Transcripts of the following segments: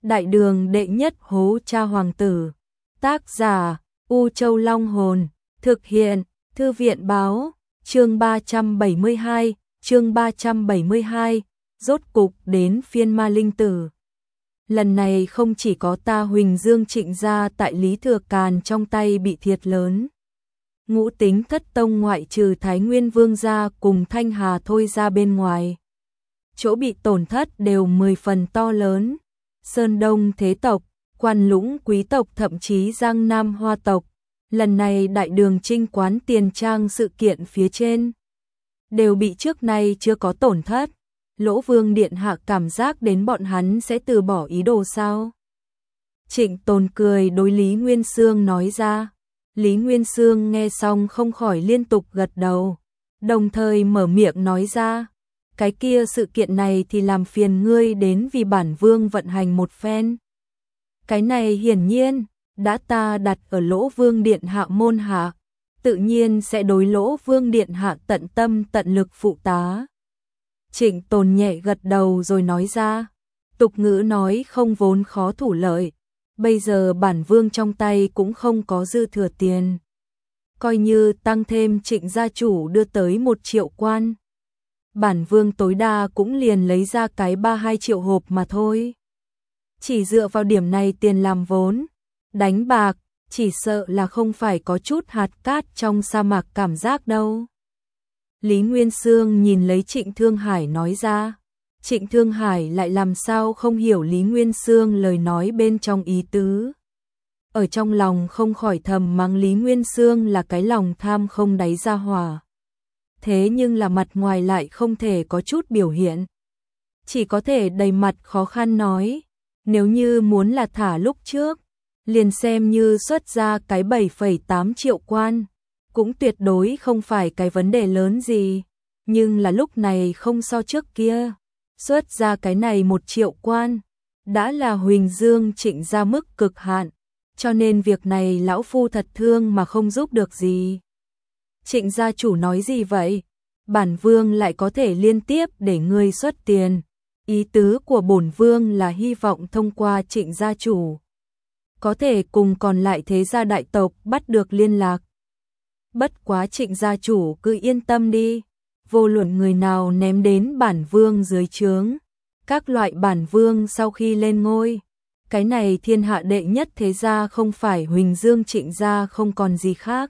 Đại đường đệ nhất hố cha hoàng tử. Tác giả U Châu Long Hồn. Thực hiện Thư viện Báo. Chương 372. Rốt cục đến phiên Ma Linh Tử. Lần này không chỉ có ta Huỳnh Dương Trịnh gia tại Lý Thừa Càn trong tay bị thiệt lớn. Ngũ Tính Thất Tông ngoại trừ Thái Nguyên Vương gia cùng Thanh Hà Thôi ra bên ngoài, chỗ bị tổn thất đều 10 phần to lớn. Sơn Đông thế tộc, Quan Lũng quý tộc, thậm chí Giang Nam Hoa tộc, lần này đại đường chinh quán tiền trang sự kiện phía trên đều bị trước nay chưa có tổn thất. Lỗ Vương điện hạ cảm giác đến bọn hắn sẽ từ bỏ ý đồ sao? Trịnh Tồn cười đối Lý Nguyên Xương nói ra. Lý Nguyên Xương nghe xong không khỏi liên tục gật đầu, đồng thời mở miệng nói ra, cái kia sự kiện này thì làm phiền ngươi đến vì bản vương vận hành một phen. Cái này hiển nhiên đã ta đặt ở Lỗ Vương điện hạ môn hạ, tự nhiên sẽ đối Lỗ Vương điện hạ tận tâm tận lực phụ tá. Trịnh Tồn nhẹ gật đầu rồi nói ra, tục ngữ nói không vốn khó thủ lợi, bây giờ bản vương trong tay cũng không có dư thừa tiền. Coi như tăng thêm Trịnh gia chủ đưa tới 1 triệu quan, bản vương tối đa cũng liền lấy ra cái 3-2 triệu hộp mà thôi. Chỉ dựa vào điểm này tiền làm vốn, đánh bạc, chỉ sợ là không phải có chút hạt cát trong sa mạc cảm giác đâu. Lý Nguyên Xương nhìn lấy Trịnh Thương Hải nói ra. Trịnh Thương Hải lại làm sao không hiểu Lý Nguyên Xương lời nói bên trong ý tứ. Ở trong lòng không khỏi thầm mắng Lý Nguyên Xương là cái lòng tham không đáy ra hỏa. Thế nhưng là mặt ngoài lại không thể có chút biểu hiện. Chỉ có thể đầy mặt khó khăn nói, nếu như muốn là thả lúc trước, liền xem như xuất ra cái 7,8 triệu quan, cũng tuyệt đối không phải cái vấn đề lớn gì. Nhưng là lúc này không so trước kia, xuất ra cái này 1 triệu quan, đã là Huỳnh Dương Trịnh ra mức cực hạn, cho nên việc này lão phu thật thương mà không giúp được gì. Trịnh gia chủ nói gì vậy? Bản vương lại có thể liên tiếp để ngươi xuất tiền. Ý tứ của bổn vương là hy vọng thông qua Trịnh gia chủ, có thể cùng còn lại thế gia đại tộc bắt được liên lạc. Bất quá Trịnh gia chủ cứ yên tâm đi, vô luận người nào ném đến bản vương dưới trướng, các loại bản vương sau khi lên ngôi, cái này thiên hạ đệ nhất thế gia không phải Huỳnh Dương Trịnh gia không còn gì khác.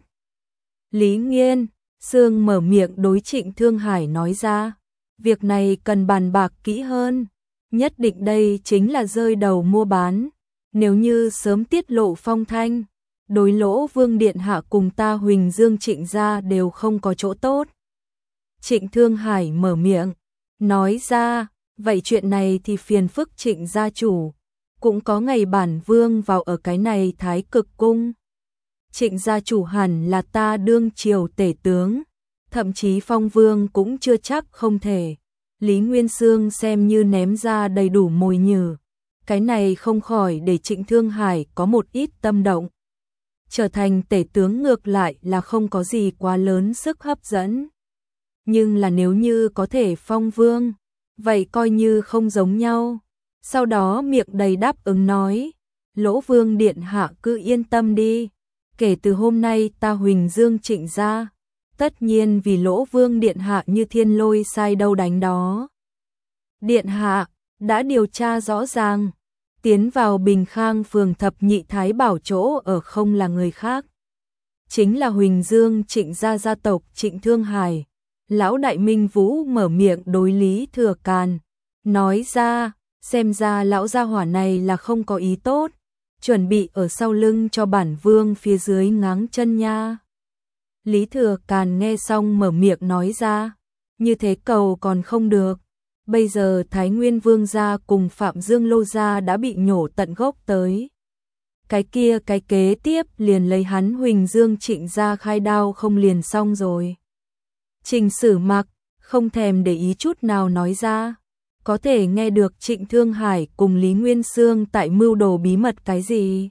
Lý Nguyên Xương mở miệng đối Trịnh Thương Hải nói ra, việc này cần bàn bạc kỹ hơn, nhất định đây chính là rơi đầu mua bán, nếu như sớm tiết lộ phong thanh, đối Lỗ Vương điện hạ cùng ta Huỳnh Dương Trịnh gia đều không có chỗ tốt. Trịnh Thương Hải mở miệng, nói ra, vậy chuyện này thì phiền phức Trịnh gia chủ, cũng có ngày bản vương vào ở cái này Thái Cực cung. Trịnh gia chủ hẳn là ta đương triều tể tướng, thậm chí phong vương cũng chưa chắc không thể. Lý Nguyên Xương xem như ném ra đầy đủ mồi nhử, cái này không khỏi để Trịnh Thương Hải có một ít tâm động. Trở thành tể tướng ngược lại là không có gì quá lớn sức hấp dẫn. Nhưng là nếu như có thể phong vương, vậy coi như không giống nhau. Sau đó miệng đầy đáp ứng nói, Lỗ Vương điện hạ cứ yên tâm đi, kể từ hôm nay ta Huỳnh Dương Trịnh gia, tất nhiên vì Lỗ Vương điện hạ như thiên lôi sai đâu đánh đó. Điện hạ đã điều tra rõ ràng, tiến vào Bình Khang phường Thập Nhị Thái Bảo chỗ ở không là người khác, chính là Huỳnh Dương Trịnh gia gia tộc Trịnh Thương Hải. Lão đại Minh Vũ mở miệng đối Lý Thừa Càn, nói ra, xem ra lão gia hỏa này là không có ý tốt, chuẩn bị ở sau lưng cho bản vương phía dưới ngáng chân nha. Lý Thừa Càn nghe xong mở miệng nói ra, như thế cầu còn không được, bây giờ Thái Nguyên Vương gia cùng Phạm Dương Lô gia đã bị nhổ tận gốc tới. Cái kia cái kế tiếp liền lấy hắn Huỳnh Dương Trịnh gia khai đao không liền xong rồi. Trình Sử Mặc không thèm để ý chút nào nói ra, có thể nghe được Trịnh Thương Hải cùng Lý Nguyên Xương tại mưu đồ bí mật cái gì.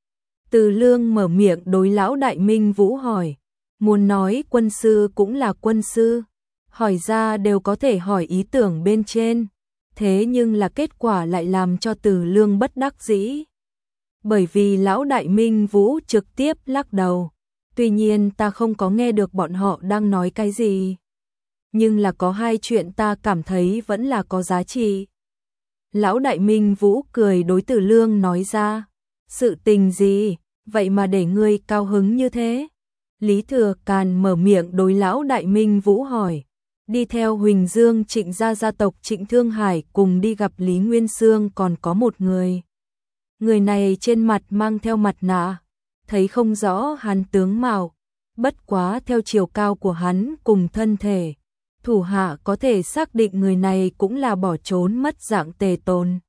Từ Lương mở miệng đối lão đại Minh Vũ hỏi, muốn nói quân sư cũng là quân sư, hỏi ra đều có thể hỏi ý tưởng bên trên, Thế nhưng là kết quả lại làm cho Từ Lương bất đắc dĩ. Bởi vì lão đại Minh Vũ trực tiếp lắc đầu. Tuy nhiên ta không có nghe được bọn họ đang nói cái gì. Nhưng là có hai chuyện ta cảm thấy vẫn là có giá trị. Lão đại Minh Vũ cười đối Từ Lương nói ra. Sự tình gì, vậy mà để ngươi cao hứng như thế? Lý Thừa Càn mở miệng đối lão đại Minh Vũ hỏi. Đi theo Huỳnh Dương Trịnh gia gia tộc Trịnh Thương Hải cùng đi gặp Lý Nguyên Xương còn có một người. Người này trên mặt mang theo mặt nạ, thấy không rõ hắn tướng mạo, bất quá theo chiều cao của hắn cùng thân thể, thủ hạ có thể xác định người này cũng là bỏ trốn mất dạng Tề Tồn.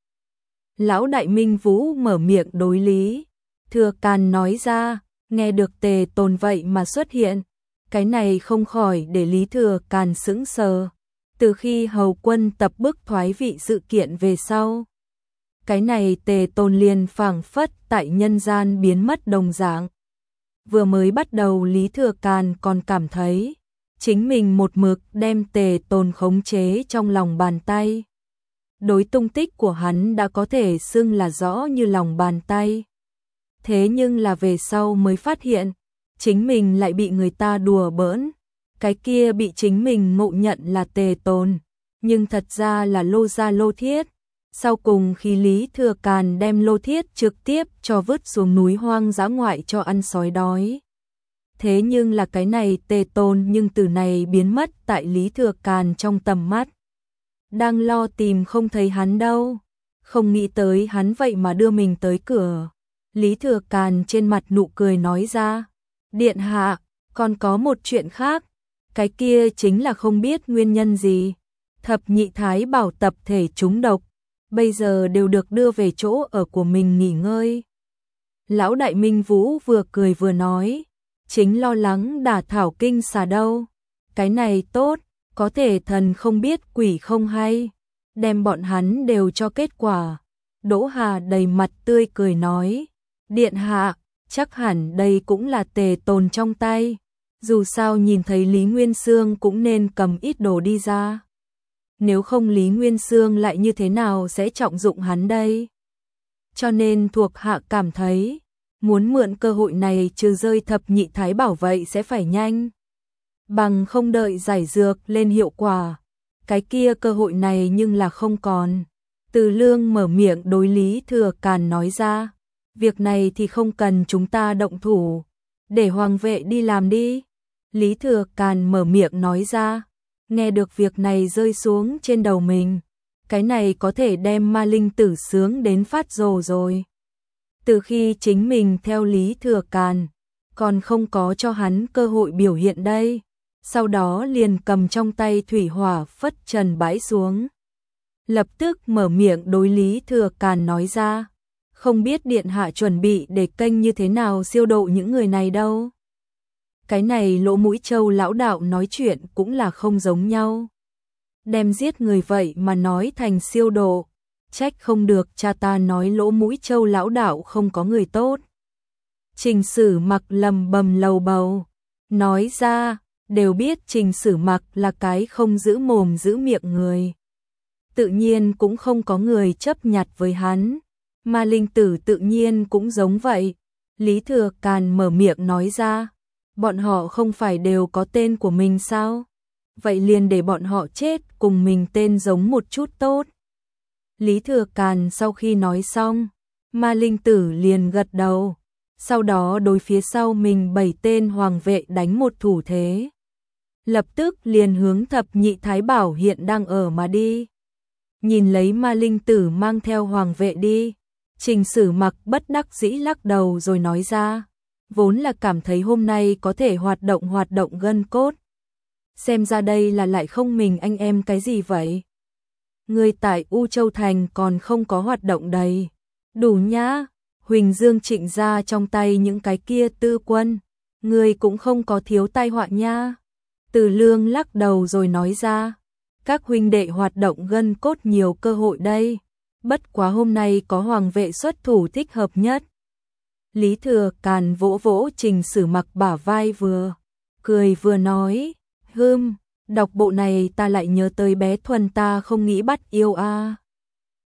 Lão đại Minh Vũ mở miệng đối Lý Thừa Càn nói ra, nghe được Tề Tồn vậy mà xuất hiện, cái này không khỏi để Lý Thừa Càn sững sờ. Từ khi Hầu Quân tập bức thoái vị sự kiện về sau, cái này Tề Tồn liền phảng phất tại nhân gian biến mất đồng dạng. Vừa mới bắt đầu Lý Thừa Càn còn cảm thấy chính mình một mực đem Tề Tồn khống chế trong lòng bàn tay. Đối tung tích của hắn đã có thể xưng là rõ như lòng bàn tay. Thế nhưng là về sau mới phát hiện, chính mình lại bị người ta đùa bỡn. Cái kia bị chính mình ngộ nhận là Tề Tồn, nhưng thật ra là Lô gia Lô Thiết. Sau cùng khi Lý Thừa Càn đem Lô Thiết trực tiếp cho vứt xuống núi hoang dã ngoại cho ăn sói đói. Thế nhưng là cái này Tề Tồn nhưng từ này biến mất tại Lý Thừa Càn trong tầm mắt. Đang lo tìm không thấy hắn đâu, không nghĩ tới hắn vậy mà đưa mình tới cửa. Lý Thừa Càn trên mặt nụ cười nói ra, điện hạ, còn có một chuyện khác, cái kia chính là không biết nguyên nhân gì. Thập nhị thái bảo tập thể trúng độc, bây giờ đều được đưa về chỗ ở của mình nghỉ ngơi. Lão đại Minh Vũ vừa cười vừa nói, chính lo lắng đả thảo kinh xà đâu. Cái này tốt, có thể thần không biết quỷ không hay, đem bọn hắn đều cho kết quả. Đỗ Hà đầy mặt tươi cười nói, điện hạ, chắc hẳn đây cũng là Tề Tồn trong tay. Dù sao nhìn thấy Lý Nguyên Xương cũng nên cầm ít đồ đi ra. Nếu không Lý Nguyên Xương lại như thế nào sẽ trọng dụng hắn đây? Cho nên thuộc hạ cảm thấy, muốn mượn cơ hội này trừ rơi thập nhị thái bảo vậy sẽ phải nhanh. Bằng không đợi giải dược lên hiệu quả. Cái kia cơ hội này nhưng là không còn. Từ Lương mở miệng đối Lý Thừa Càn nói ra. Việc này thì không cần chúng ta động thủ. Để hoàng vệ đi làm đi. Lý Thừa Càn mở miệng nói ra. Nghe được việc này rơi xuống trên đầu mình. Cái này có thể đem ma linh tử sướng đến phát rồ rồi. Từ khi chính mình theo Lý Thừa Càn, còn không có cho hắn cơ hội biểu hiện đây. Sau đó liền cầm trong tay thủy hỏa phất trần bãi xuống. Lập tức mở miệng đối Lý Thừa Càn nói ra. Không biết điện hạ chuẩn bị để kênh như thế nào siêu độ những người này đâu. Cái này Lỗ Mũi Châu lão đạo nói chuyện cũng là không giống nhau. Đem giết người vậy mà nói thành siêu độ. Trách không được cha ta nói Lỗ Mũi Châu lão đạo không có người tốt. Trình Sử Mặc lầm bầm lầu bầu. Nói ra, đều biết Trình Sử Mặc là cái không giữ mồm giữ miệng người. Tự nhiên cũng không có người chấp nhặt với hắn. Ma linh tử tự nhiên cũng giống vậy. Lý Thừa Càn mở miệng nói ra. Bọn họ không phải đều có tên của mình sao? Vậy liền để bọn họ chết cùng mình tên giống một chút tốt. Lý Thừa Càn sau khi nói xong, ma linh tử liền gật đầu. Sau đó đối phía sau mình 7 tên hoàng vệ đánh một thủ thế. Lập tức liền hướng thập nhị thái bảo hiện đang ở mà đi. Nhìn lấy ma linh tử mang theo hoàng vệ đi. Trình Sử Mặc bất đắc dĩ lắc đầu rồi nói ra. Vốn là cảm thấy hôm nay có thể hoạt động gân cốt. Xem ra đây là lại không mình anh em cái gì vậy? Người tại U Châu Thành còn không có hoạt động đầy. Đủ nhá, Huỳnh Dương Trịnh ra trong tay những cái kia tư quân. Người cũng không có thiếu tai họa nha. Từ Lương lắc đầu rồi nói ra. Các huynh đệ hoạt động gân cốt nhiều cơ hội đây. Bất quá hôm nay có hoàng vệ xuất thủ thích hợp nhất. Lý Thừa Càn vỗ vỗ Trình Sử Mặc bả vai vừa cười vừa nói, Đọc bộ này ta lại nhớ tới bé Thuần, ta không nghĩ bắt yêu a.